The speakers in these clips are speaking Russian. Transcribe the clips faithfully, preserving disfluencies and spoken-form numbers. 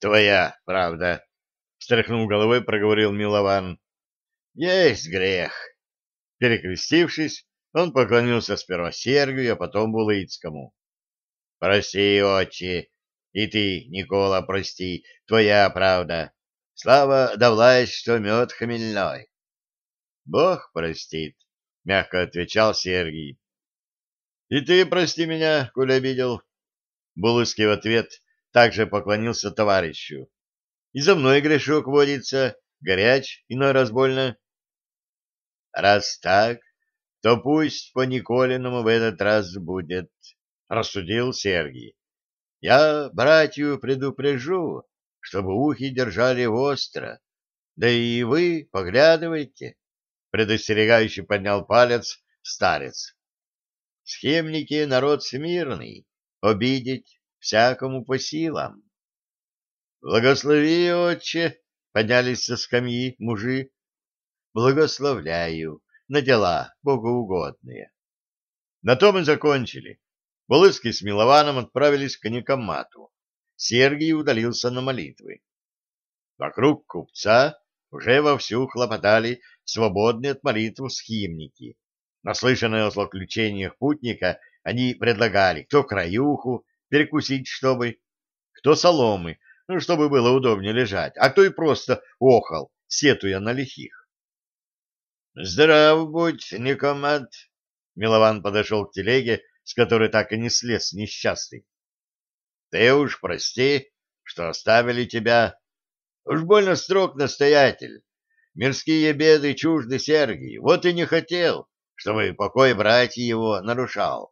Твоя правда, — встряхнув головой, проговорил Милован. Есть грех. Перекрестившись, он поклонился сперва Сергию, а потом Булыцкому. — Прости, отче, и ты, Никола, прости, твоя правда. Слава да власть, что мед хмельной. — Бог простит, — мягко отвечал Сергий. — И ты прости меня, коль обидел. Булыцкий в ответ также поклонился товарищу. — И за мной грешок водится, горяч, иной раз больно. — Раз так, то пусть по Николиному в этот раз будет, — рассудил Сергий. — Я братью предупрежу, чтобы ухи держали востро. Да и вы поглядывайте, — предостерегающе поднял палец старец. — Схемники — народ смирный, обидеть всякому по силам. — Благослови, отче, — поднялись со скамьи мужи. — Благословляю на дела богоугодные. На том и закончили. Булыцкий с Милованом отправились к Никомату. Сергий удалился на молитвы. Вокруг купца уже вовсю хлопотали свободные от молитв схимники. Наслышанные о злоключениях путника, они предлагали кто краюху перекусить, чтобы, кто соломы, ну, чтобы было удобнее лежать, а кто и просто охал, сетуя на лихих. — Здрав будь, Никомат! — Милован подошел к телеге, с которой так и не слез несчастный. — Ты уж прости, что оставили тебя. Уж больно строг настоятель. Мирские беды чужды Сергию, вот и не хотел, чтобы покой братья его нарушал.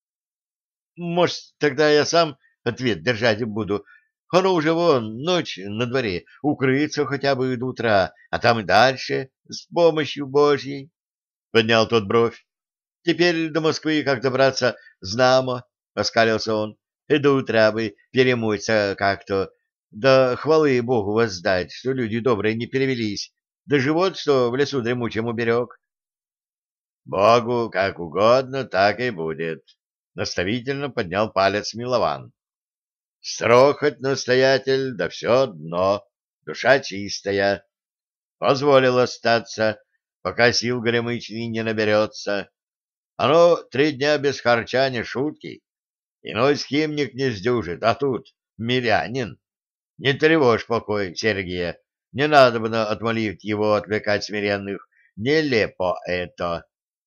— Может, тогда я сам ответ держать буду. Оно уже вон, ночь на дворе, укрыться хотя бы до утра, а там и дальше, с помощью Божьей. Поднял тот бровь. Теперь до Москвы как добраться, знамо, — оскалился он. И до утра бы перемыться как-то, да хвалы Богу воздать, что люди добрые не перевелись, да живот, что в лесу дремучем уберег. — Богу как угодно, так и будет, — наставительно поднял палец Милован. — Строг хоть настоятель, да все дно, душа чистая. Позволил остаться, пока сил горемычный не наберется. Оно три дня без харча не шутки. Иной схимник не сдюжит, а тут мирянин. Не тревожь покой Сергия, не надобно от молитв его отвлекать смиренных. Нелепо это.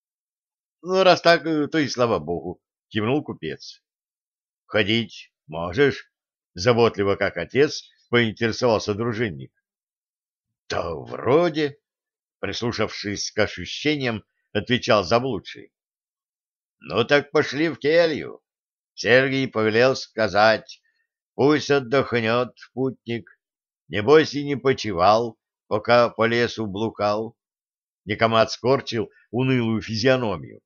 — Ну, раз так, то и слава богу, — кивнул купец. — Ходить можешь? — заботливо, как отец, поинтересовался дружинник. — Да вроде, — прислушавшись к ощущениям, отвечал заблудший. — Ну так пошли в келью. Сергий повелел сказать, пусть отдохнет путник. Небось и не почивал, пока по лесу блукал. Никомат скорчил унылую физиономию.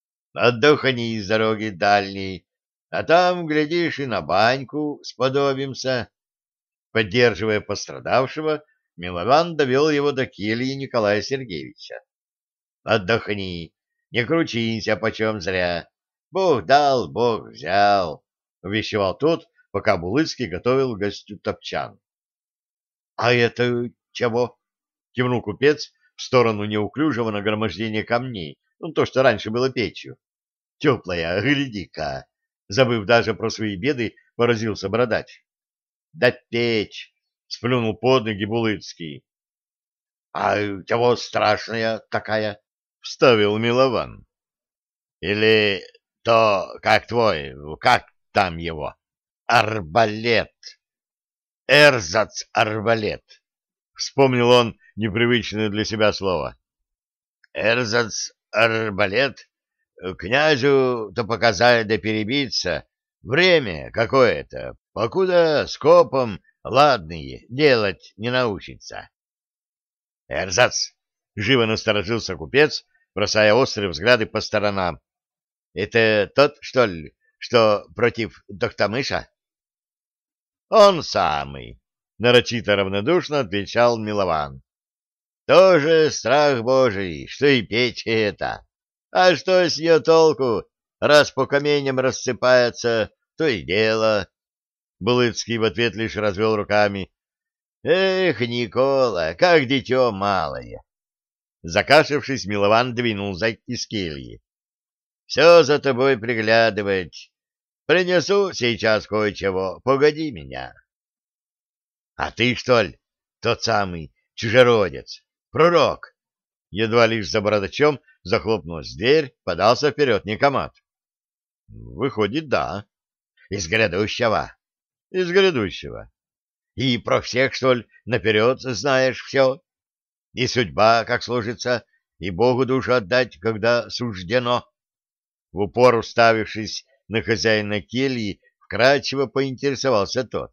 Отдохни с дороги дальней, а там, глядишь, и на баньку сподобимся. Поддерживая пострадавшего, Милован довел его до кельи Николая Сергеевича. Отдохни, не кручинься почем зря. Бог дал, Бог взял, — увещевал тот, пока Булыцкий готовил гостю топчан. — А это чего? — кивнул купец в сторону неуклюжего нагромождения камней, ну, то, что раньше было печью. — Теплая, гляди-ка! Забыв даже про свои беды, поразился бородач. — Да печь! — сплюнул под ноги Булыцкий. — А чего страшная такая? — вставил Милован. — Или то, как твой, как там его? Арбалет! Эрзац-арбалет! — вспомнил он непривычное для себя слово. — Эрзац-арбалет? Князю-то показать да перебиться. Время какое-то, покуда скопом ладные делать не научится. — Эрзац! — живо насторожился купец, бросая острые взгляды по сторонам. — Это тот, что ли, что против Тохтамыша? — Он самый, — нарочито равнодушно отвечал Милован. — Тоже страх божий, что и печь это. А что с нее толку, раз по каменям рассыпается, то и дело. Булыцкий в ответ лишь развел руками. Эх, Никола, как дитё малое! Закашлявшись, Милован двинулся из кельи. Все за тобой приглядывать. Принесу сейчас кое-чего. Погоди меня. А ты, что ли, тот самый чужеродец, пророк? Едва лишь за бородачом захлопнулась дверь, подался вперед Никомат. Выходит, да. Из грядущего. Из грядущего. И про всех, что ли, наперед знаешь все? И судьба, как сложится, и Богу душу отдать, когда суждено. В упор уставившись на хозяина кельи, вкрадчиво поинтересовался тот.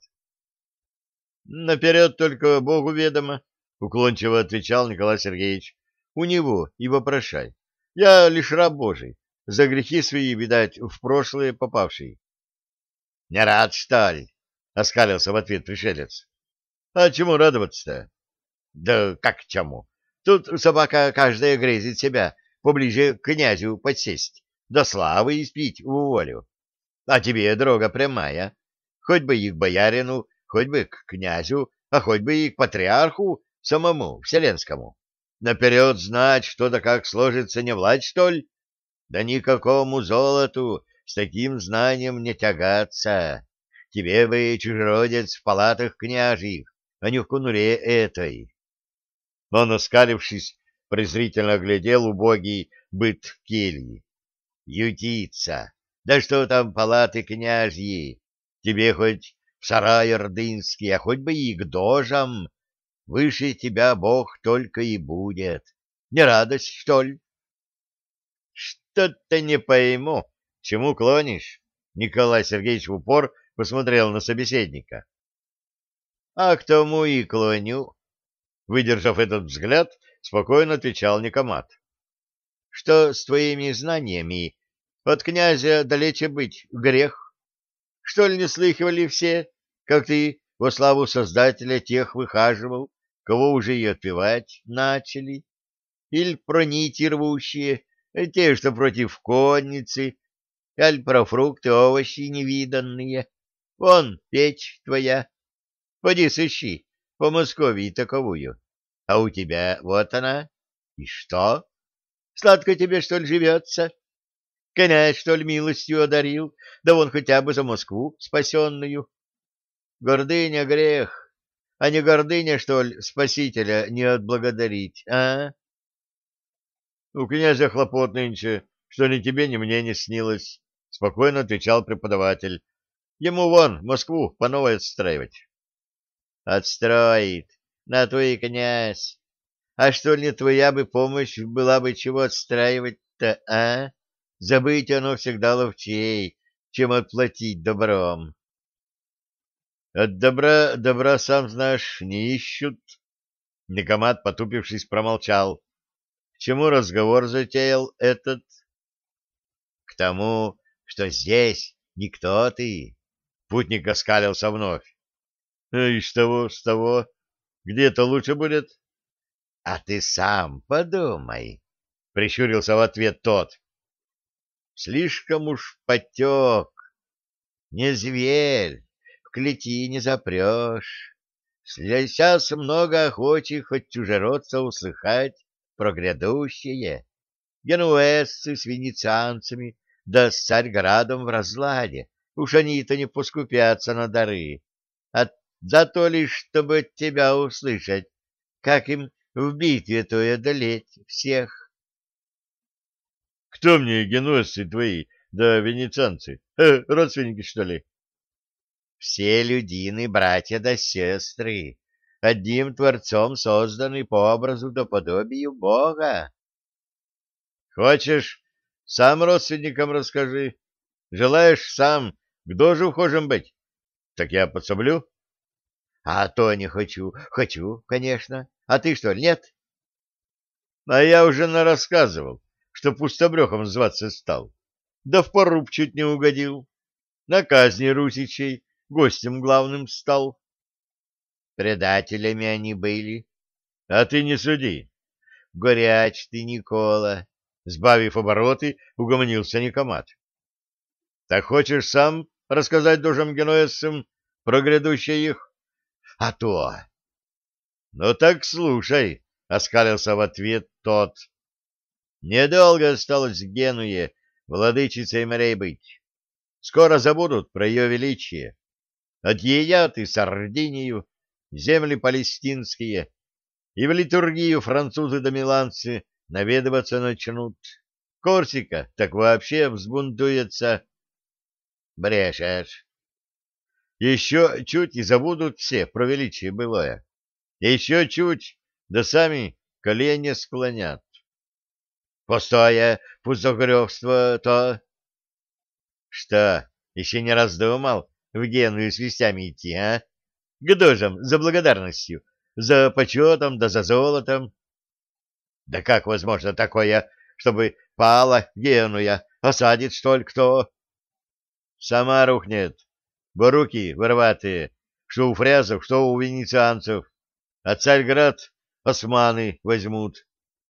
— Наперед только Богу ведомо, — уклончиво отвечал Николай Сергеевич. — У него и вопрошай. Я лишь раб Божий, за грехи свои, видать, в прошлое попавший. — Не рад, что ли? — оскалился в ответ пришелец. — А чему радоваться-то? — Да как чему? Тут собака каждая грезит себя поближе к князю подсесть, да славы испить в волю. А тебе дорога прямая, хоть бы и к боярину, хоть бы к князю, а хоть бы и к патриарху самому, вселенскому. Наперед знать, что да как сложится, не власть, что ли? Да никакому золоту с таким знанием не тягаться. Тебе бы, чужеродец, в палатах княжьих, а не в конуре этой. Он, оскалившись, презрительно оглядел убогий быт кельи. Ютиться! Да что там палаты княжьи? Тебе хоть в сарай ордынский, а хоть бы и к дожам. Выше тебя Бог только и будет. Не радость, что ли? Что-то не пойму, чему клонишь? Николай Сергеевич в упор посмотрел на собеседника. А к тому и клоню. Выдержав этот взгляд, спокойно отвечал Никомат. Что с твоими знаниями от князя далече быть грех? Что ли не слыхивали все, как ты во славу Создателя тех выхаживал, кого уже и отпевать начали? Или про нити рвущие, те, что против конницы, аль про фрукты, овощи невиданные? Вон печь твоя, поди сыщи по Москве таковую, а у тебя вот она. И что? Сладко тебе, что ли, живется? Князь, что ли, милостью одарил, да вон хотя бы за Москву спасенную. Гордыня — грех, а не гордыня, что ли, спасителя не отблагодарить, а? У князя хлопот нынче, что ни тебе, ни мне не снилось, — спокойно отвечал преподаватель. Ему вон Москву по новой отстраивать. Отстроит, на то и князь. А что ли не твоя бы помощь была бы чего отстраивать-то, а? Забыть оно всегда ловчей, чем отплатить добром. От добра добра, сам знаешь, не ищут. Никомат, потупившись, промолчал. К чему разговор затеял этот? К тому, что здесь никто ты. Путник оскалился вновь. И с того, с того, где-то лучше будет. — А ты сам подумай, — прищурился в ответ тот. — Слишком уж потек. Не зверь, в клети не запрешь. Сейчас много охочих от чужеродца услыхать про грядущее. Генуэзцы с венецианцами, да с Царьградом в разладе. Уж они-то не поскупятся на дары. А зато лишь, чтобы от тебя услышать, как им в битве той одолеть всех. — Кто мне генуэзцы твои, да венецианцы? Э, родственники, что ли? — Все людины, братья да сестры, одним Творцом созданы по образу да подобию Бога. — Хочешь, сам родственникам расскажи. Желаешь сам к дожу вхожим быть? Так я подсоблю. — А то не хочу. Хочу, конечно. А ты что, нет? — А я уже нарассказывал, что пустобрехом зваться стал. Да в поруб чуть не угодил. На казни русичей гостем главным стал. Предателями они были. А ты не суди. Горяч ты, Никола. Сбавив обороты, угомонился Никомат. Так хочешь сам рассказать дожам генуэзцам, про грядущее их? А то. Ну так слушай, — оскалился в ответ тот. Недолго осталось Генуе владычицей морей быть. Скоро забудут про ее величие. Отъедят и Сардинию, земли палестинские, и в литургию французы да миланцы наведываться начнут. Корсика так вообще взбунтуется. Брешешь. Еще чуть и забудут все про величие былое. Еще чуть, да сами колени склонят. Пустое пузогребство-то. Что, еще не раздумал в Геную с вестями идти, а? К дожам за благодарностью, за почетом да за золотом. Да как возможно такое, чтобы пала Генуя, осадит, что ли, кто? Сама рухнет. Буруки вороватые, что у фрязов, что у венецианцев. А Царьград османы возьмут.